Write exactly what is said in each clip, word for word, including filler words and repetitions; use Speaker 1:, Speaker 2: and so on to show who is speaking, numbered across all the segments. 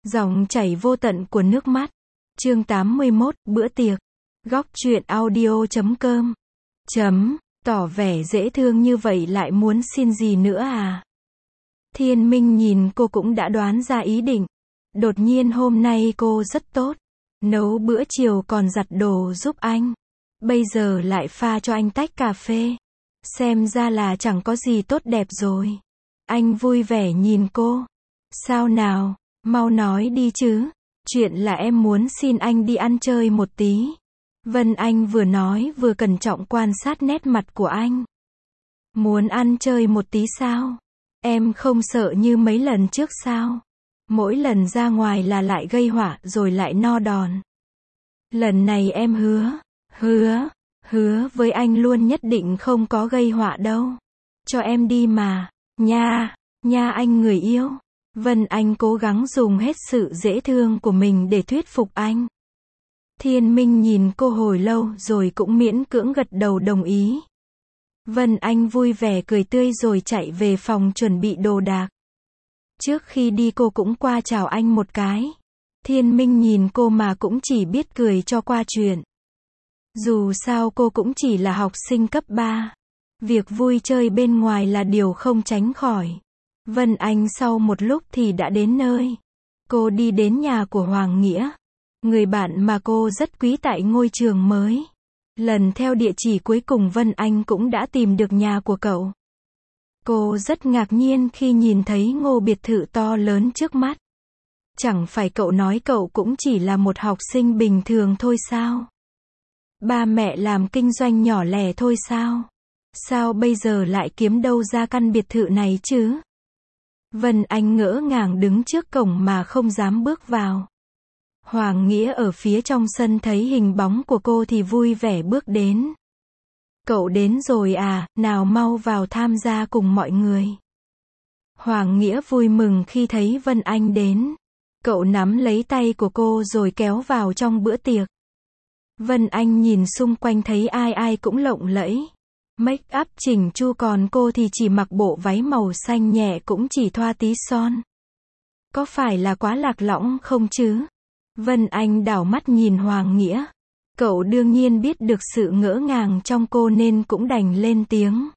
Speaker 1: Dòng chảy vô tận của nước mắt. Chương tám mươi mốt, bữa tiệc. Góc truyện audio chấm com. Chấm, tỏ vẻ dễ thương như vậy lại muốn xin gì nữa à? Thiên Minh nhìn cô cũng đã đoán ra ý định. Đột nhiên hôm nay cô rất tốt. Nấu bữa chiều còn giặt đồ giúp anh. Bây giờ lại pha cho anh tách cà phê. Xem ra là chẳng có gì tốt đẹp rồi. Anh vui vẻ nhìn cô. Sao nào, mau nói đi chứ. Chuyện là em muốn xin anh đi ăn chơi một tí. Vân Anh vừa nói vừa cẩn trọng quan sát nét mặt của anh. Muốn ăn chơi một tí sao? Em không sợ như mấy lần trước sao? Mỗi lần ra ngoài là lại gây họa rồi lại no đòn. Lần này em hứa, hứa, hứa với anh luôn nhất định không có gây họa đâu. Cho em đi mà, nha, nha anh người yêu. Vân Anh cố gắng dùng hết sự dễ thương của mình để thuyết phục anh. Thiên Minh nhìn cô hồi lâu rồi cũng miễn cưỡng gật đầu đồng ý. Vân Anh vui vẻ cười tươi rồi chạy về phòng chuẩn bị đồ đạc. Trước khi đi cô cũng qua chào anh một cái. Thiên Minh nhìn cô mà cũng chỉ biết cười cho qua chuyện. Dù sao cô cũng chỉ là học sinh cấp ba. Việc vui chơi bên ngoài là điều không tránh khỏi. Vân Anh sau một lúc thì đã đến nơi. Cô đi đến nhà của Hoàng Nghĩa. Người bạn mà cô rất quý tại ngôi trường mới. Lần theo địa chỉ cuối cùng Vân Anh cũng đã tìm được nhà của cậu. Cô rất ngạc nhiên khi nhìn thấy ngôi biệt thự to lớn trước mắt. Chẳng phải cậu nói cậu cũng chỉ là một học sinh bình thường thôi sao? Ba mẹ làm kinh doanh nhỏ lẻ thôi sao? Sao bây giờ lại kiếm đâu ra căn biệt thự này chứ? Vân Anh ngỡ ngàng đứng trước cổng mà không dám bước vào. Hoàng Nghĩa ở phía trong sân thấy hình bóng của cô thì vui vẻ bước đến. Cậu đến rồi à, nào mau vào tham gia cùng mọi người. Hoàng Nghĩa vui mừng khi thấy Vân Anh đến. Cậu nắm lấy tay của cô rồi kéo vào trong bữa tiệc. Vân Anh nhìn xung quanh thấy ai ai cũng lộng lẫy. Make up chỉnh chu còn cô thì chỉ mặc bộ váy màu xanh nhẹ cũng chỉ thoa tí son. Có phải là quá lạc lõng không chứ? Vân Anh đảo mắt nhìn Hoàng Nghĩa. Cậu đương nhiên biết được sự ngỡ ngàng trong cô nên cũng đành lên tiếng.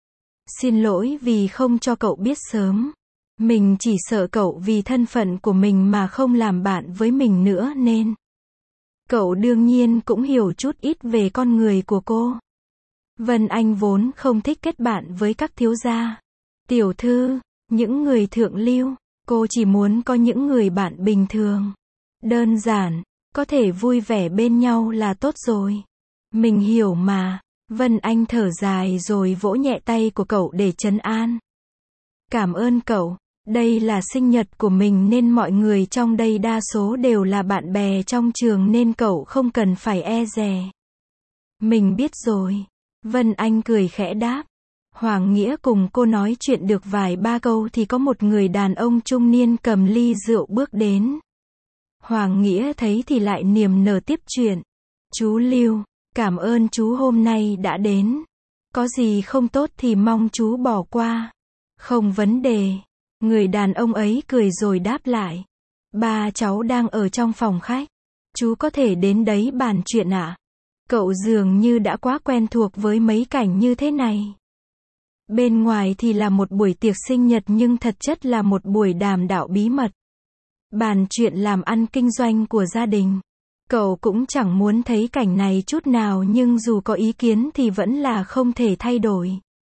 Speaker 1: Xin lỗi vì không cho cậu biết sớm. Mình chỉ sợ cậu vì thân phận của mình mà không làm bạn với mình nữa nên. Cậu đương nhiên cũng hiểu chút ít về con người của cô. Vân Anh vốn không thích kết bạn với các thiếu gia, tiểu thư, những người thượng lưu. Cô chỉ muốn có những người bạn bình thường. Đơn giản, có thể vui vẻ bên nhau là tốt rồi. Mình hiểu mà. Vân Anh thở dài rồi vỗ nhẹ tay của cậu để trấn an. Cảm ơn cậu. Đây là sinh nhật của mình nên mọi người trong đây đa số đều là bạn bè trong trường nên cậu không cần phải e dè. Mình biết rồi. Vân Anh cười khẽ đáp. Hoàng Nghĩa cùng cô nói chuyện được vài ba câu thì có một người đàn ông trung niên cầm ly rượu bước đến. Hoàng Nghĩa thấy thì lại niềm nở tiếp chuyện. Chú Lưu, cảm ơn chú hôm nay đã đến. Có gì không tốt thì mong chú bỏ qua. Không vấn đề. Người đàn ông ấy cười rồi đáp lại. Ba cháu đang ở trong phòng khách. Chú có thể đến đấy bàn chuyện ạ. À? Cậu dường như đã quá quen thuộc với mấy cảnh như thế này. Bên ngoài thì là một buổi tiệc sinh nhật nhưng thật chất là một buổi đàm đạo bí mật. Bàn chuyện làm ăn kinh doanh của gia đình. Cậu cũng chẳng muốn thấy cảnh này chút nào nhưng dù có ý kiến thì vẫn là không thể thay đổi.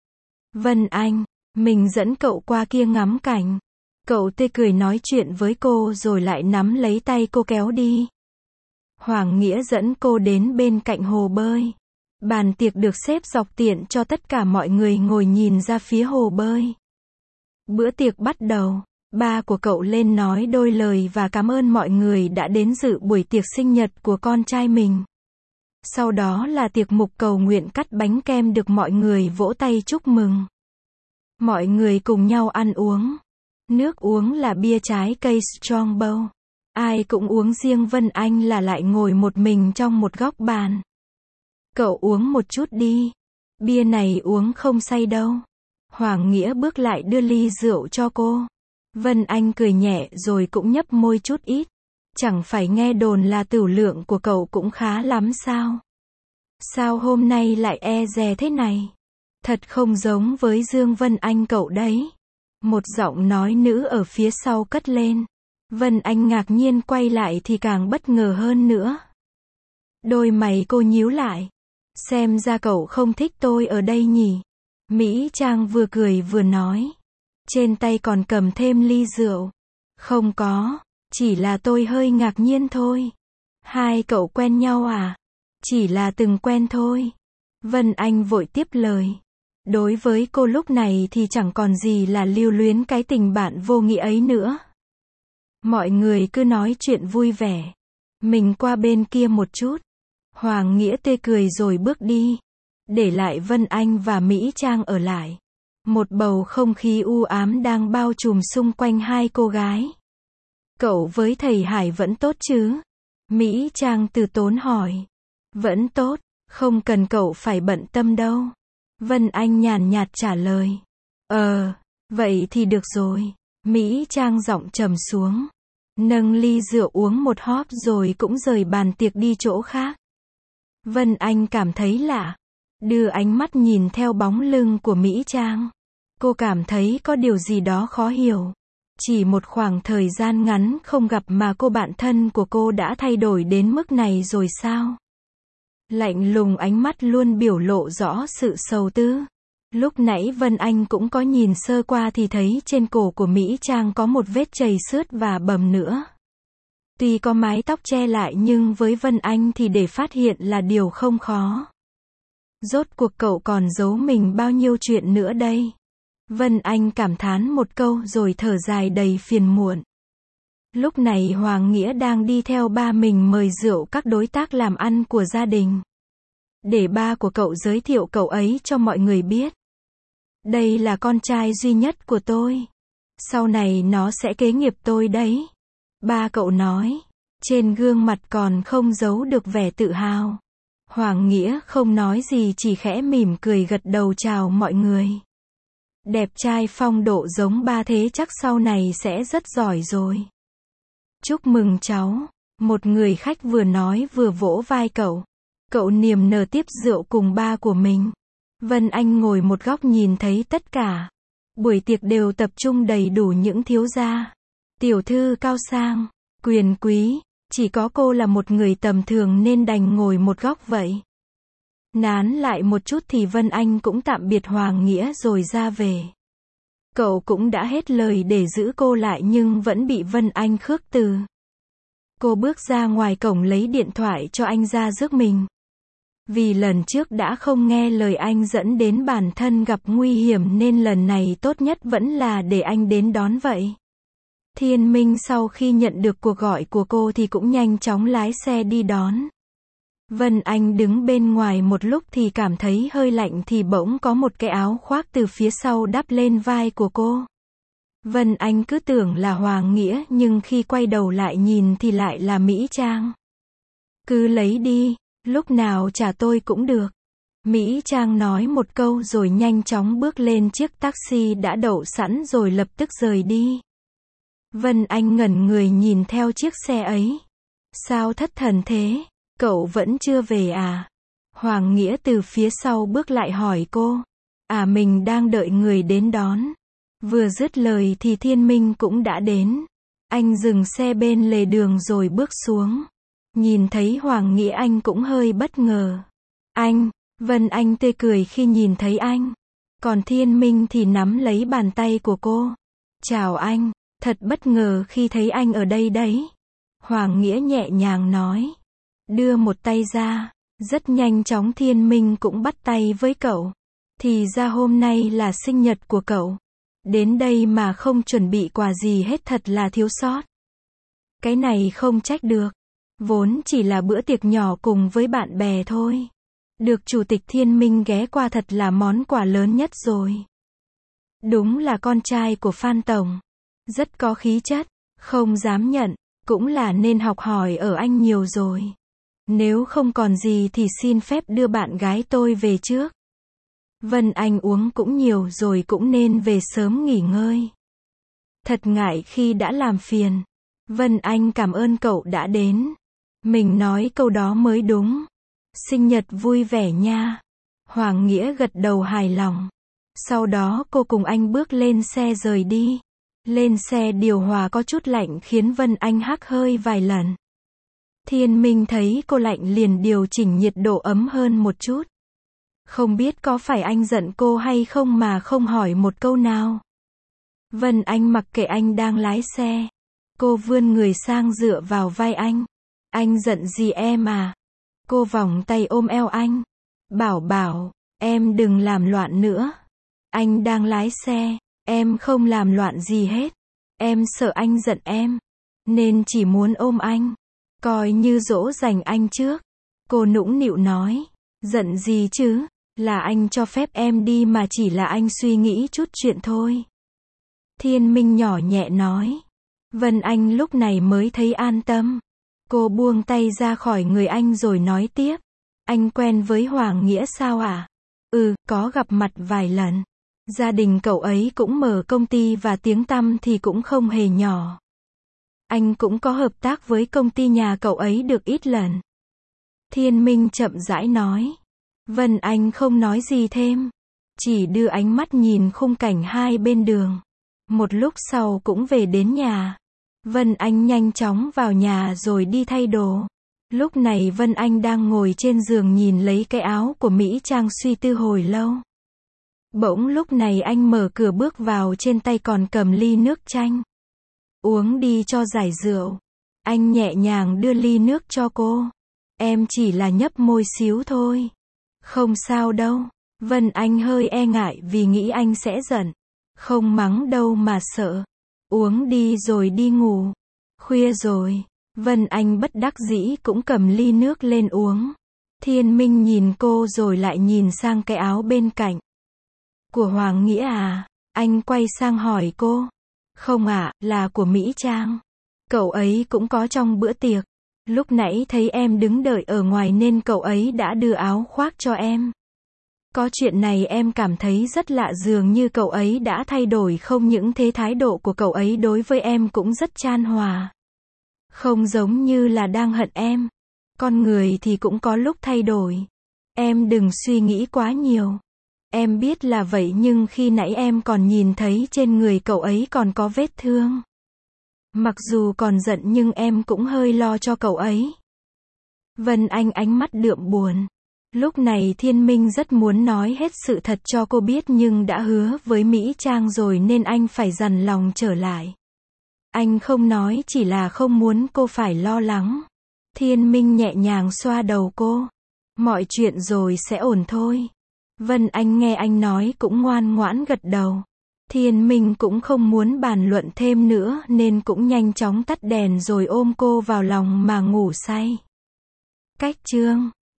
Speaker 1: Vân Anh, mình dẫn cậu qua kia ngắm cảnh. Cậu tươi cười nói chuyện với cô rồi lại nắm lấy tay cô kéo đi. Hoàng Nghĩa dẫn cô đến bên cạnh hồ bơi. Bàn tiệc được xếp dọc tiện cho tất cả mọi người ngồi nhìn ra phía hồ bơi. Bữa tiệc bắt đầu. Ba của cậu lên nói đôi lời và cảm ơn mọi người đã đến dự buổi tiệc sinh nhật của con trai mình. Sau đó là tiệc mục cầu nguyện cắt bánh kem được mọi người vỗ tay chúc mừng. Mọi người cùng nhau ăn uống. Nước uống là bia trái cây Strongbow. Ai cũng uống riêng Vân Anh là lại ngồi một mình trong một góc bàn. Cậu uống một chút đi. Bia này uống không say đâu. Hoàng Nghĩa bước lại đưa ly rượu cho cô. Vân Anh cười nhẹ rồi cũng nhấp môi chút ít. Chẳng phải nghe đồn là tửu lượng của cậu cũng khá lắm sao? Sao hôm nay lại e dè thế này? Thật không giống với Dương Vân Anh cậu đấy. Một giọng nói nữ ở phía sau cất lên. Vân Anh ngạc nhiên quay lại thì càng bất ngờ hơn nữa. Đôi mày cô nhíu lại. Xem ra cậu không thích tôi ở đây nhỉ? Mỹ Trang vừa cười vừa nói. Trên tay còn cầm thêm ly rượu. Không có, chỉ là tôi hơi ngạc nhiên thôi. Hai cậu quen nhau à? Chỉ là từng quen thôi. Vân Anh vội tiếp lời. Đối với cô lúc này thì chẳng còn gì là lưu luyến cái tình bạn vô nghĩa ấy nữa. Mọi người cứ nói chuyện vui vẻ. Mình qua bên kia một chút. Hoàng Nghĩa tươi cười rồi bước đi. Để lại Vân Anh và Mỹ Trang ở lại. Một bầu không khí u ám đang bao trùm xung quanh hai cô gái. Cậu với thầy Hải vẫn tốt chứ? Mỹ Trang từ tốn hỏi. Vẫn tốt, không cần cậu phải bận tâm đâu. Vân Anh nhàn nhạt trả lời. Ờ, vậy thì được rồi. Mỹ Trang giọng trầm xuống. Nâng ly rượu uống một hóp rồi cũng rời bàn tiệc đi chỗ khác. Vân Anh cảm thấy lạ. Đưa ánh mắt nhìn theo bóng lưng của Mỹ Trang. Cô cảm thấy có điều gì đó khó hiểu. Chỉ một khoảng thời gian ngắn không gặp mà cô bạn thân của cô đã thay đổi đến mức này rồi sao? Lạnh lùng ánh mắt luôn biểu lộ rõ sự sầu tư. Lúc nãy Vân Anh cũng có nhìn sơ qua thì thấy trên cổ của Mỹ Trang có một vết chầy xước và bầm nữa. Tuy có mái tóc che lại nhưng với Vân Anh thì để phát hiện là điều không khó. Rốt cuộc cậu còn giấu mình bao nhiêu chuyện nữa đây? Vân Anh cảm thán một câu rồi thở dài đầy phiền muộn. Lúc này Hoàng Nghĩa đang đi theo ba mình mời rượu các đối tác làm ăn của gia đình. Để ba của cậu giới thiệu cậu ấy cho mọi người biết. Đây là con trai duy nhất của tôi. Sau này nó sẽ kế nghiệp tôi đấy. Ba cậu nói. Trên gương mặt còn không giấu được vẻ tự hào. Hoàng Nghĩa không nói gì chỉ khẽ mỉm cười gật đầu chào mọi người. Đẹp trai phong độ giống ba thế chắc sau này sẽ rất giỏi rồi. Chúc mừng cháu. Một người khách vừa nói vừa vỗ vai cậu. Cậu niềm nở tiếp rượu cùng ba của mình. Vân Anh ngồi một góc nhìn thấy tất cả. Buổi tiệc đều tập trung đầy đủ những thiếu gia. Tiểu thư cao sang, quyền quý. Chỉ có cô là một người tầm thường nên đành ngồi một góc vậy. Nán lại một chút thì Vân Anh cũng tạm biệt Hoàng Nghĩa rồi ra về. Cậu cũng đã hết lời để giữ cô lại nhưng vẫn bị Vân Anh khước từ. Cô bước ra ngoài cổng lấy điện thoại cho anh ra rước mình. Vì lần trước đã không nghe lời anh dẫn đến bản thân gặp nguy hiểm nên lần này tốt nhất vẫn là để anh đến đón vậy. Thiên Minh sau khi nhận được cuộc gọi của cô thì cũng nhanh chóng lái xe đi đón. Vân Anh đứng bên ngoài một lúc thì cảm thấy hơi lạnh thì bỗng có một cái áo khoác từ phía sau đắp lên vai của cô. Vân Anh cứ tưởng là Hoàng Nghĩa nhưng khi quay đầu lại nhìn thì lại là Mỹ Trang. Cứ lấy đi, lúc nào trả tôi cũng được. Mỹ Trang nói một câu rồi nhanh chóng bước lên chiếc taxi đã đậu sẵn rồi lập tức rời đi. Vân Anh ngẩn người nhìn theo chiếc xe ấy. Sao thất thần thế? Cậu vẫn chưa về à? Hoàng Nghĩa từ phía sau bước lại hỏi cô. À mình đang đợi người đến đón. Vừa dứt lời thì Thiên Minh cũng đã đến. Anh dừng xe bên lề đường rồi bước xuống. Nhìn thấy Hoàng Nghĩa anh cũng hơi bất ngờ. Anh, Vân Anh tươi cười khi nhìn thấy anh. Còn Thiên Minh thì nắm lấy bàn tay của cô. Chào anh, thật bất ngờ khi thấy anh ở đây đấy. Hoàng Nghĩa nhẹ nhàng nói. Đưa một tay ra. Rất nhanh chóng Thiên Minh cũng bắt tay với cậu. Thì ra hôm nay là sinh nhật của cậu. Đến đây mà không chuẩn bị quà gì hết thật là thiếu sót. Cái này không trách được. Vốn chỉ là bữa tiệc nhỏ cùng với bạn bè thôi. Được Chủ tịch Thiên Minh ghé qua thật là món quà lớn nhất rồi. Đúng là con trai của Phan Tổng. Rất có khí chất. Không dám nhận. Cũng là nên học hỏi ở anh nhiều rồi. Nếu không còn gì thì xin phép đưa bạn gái tôi về trước. Vân Anh uống cũng nhiều rồi cũng nên về sớm nghỉ ngơi. Thật ngại khi đã làm phiền. Vân Anh cảm ơn cậu đã đến. Mình nói câu đó mới đúng. Sinh nhật vui vẻ nha. Hoàng Nghĩa gật đầu hài lòng. Sau đó cô cùng anh bước lên xe rời đi. Lên xe điều hòa có chút lạnh khiến Vân Anh hắt hơi vài lần. Thiên Minh thấy cô lạnh liền điều chỉnh nhiệt độ ấm hơn một chút. Không biết có phải anh giận cô hay không mà không hỏi một câu nào. Vân Anh mặc kệ anh đang lái xe. Cô vươn người sang dựa vào vai anh. Anh giận gì em à? Cô vòng tay ôm eo anh. Bảo bảo, em đừng làm loạn nữa. Anh đang lái xe, em không làm loạn gì hết. Em sợ anh giận em, nên chỉ muốn ôm anh. Coi như dỗ dành anh trước. Cô nũng nịu nói. Giận gì chứ? Là anh cho phép em đi mà chỉ là anh suy nghĩ chút chuyện thôi. Thiên Minh nhỏ nhẹ nói. Vân Anh lúc này mới thấy an tâm. Cô buông tay ra khỏi người anh rồi nói tiếp. Anh quen với Hoàng Nghĩa sao à? Ừ, có gặp mặt vài lần. Gia đình cậu ấy cũng mở công ty và tiếng tăm thì cũng không hề nhỏ. Anh cũng có hợp tác với công ty nhà cậu ấy được ít lần. Thiên Minh chậm rãi nói. Vân Anh không nói gì thêm. Chỉ đưa ánh mắt nhìn khung cảnh hai bên đường. Một lúc sau cũng về đến nhà. Vân Anh nhanh chóng vào nhà rồi đi thay đồ. Lúc này Vân Anh đang ngồi trên giường nhìn lấy cái áo của Mỹ Trang suy tư hồi lâu. Bỗng lúc này anh mở cửa bước vào, trên tay còn cầm ly nước chanh. Uống đi cho giải rượu. Anh nhẹ nhàng đưa ly nước cho cô. Em chỉ là nhấp môi xíu thôi. Không sao đâu. Vân Anh hơi e ngại vì nghĩ anh sẽ giận. Không mắng đâu mà sợ. Uống đi rồi đi ngủ. Khuya rồi. Vân Anh bất đắc dĩ cũng cầm ly nước lên uống. Thiên Minh nhìn cô rồi lại nhìn sang cái áo bên cạnh. Của Hoàng Nghĩa à? Anh quay sang hỏi cô. Không ạ, à, là của Mỹ Trang. Cậu ấy cũng có trong bữa tiệc. Lúc nãy thấy em đứng đợi ở ngoài nên cậu ấy đã đưa áo khoác cho em. Có chuyện này em cảm thấy rất lạ, dường như cậu ấy đã thay đổi, không những thế thái độ của cậu ấy đối với em cũng rất chan hòa. Không giống như là đang hận em. Con người thì cũng có lúc thay đổi. Em đừng suy nghĩ quá nhiều. Em biết là vậy nhưng khi nãy em còn nhìn thấy trên người cậu ấy còn có vết thương. Mặc dù còn giận nhưng em cũng hơi lo cho cậu ấy. Vân Anh ánh mắt đượm buồn. Lúc này Thiên Minh rất muốn nói hết sự thật cho cô biết nhưng đã hứa với Mỹ Trang rồi nên anh phải dằn lòng trở lại. Anh không nói chỉ là không muốn cô phải lo lắng. Thiên Minh nhẹ nhàng xoa đầu cô. Mọi chuyện rồi sẽ ổn thôi. Vân Anh nghe anh nói cũng ngoan ngoãn gật đầu. Thiên Minh cũng không muốn bàn luận thêm nữa nên cũng nhanh chóng tắt đèn rồi ôm cô vào lòng mà ngủ say. Cách chương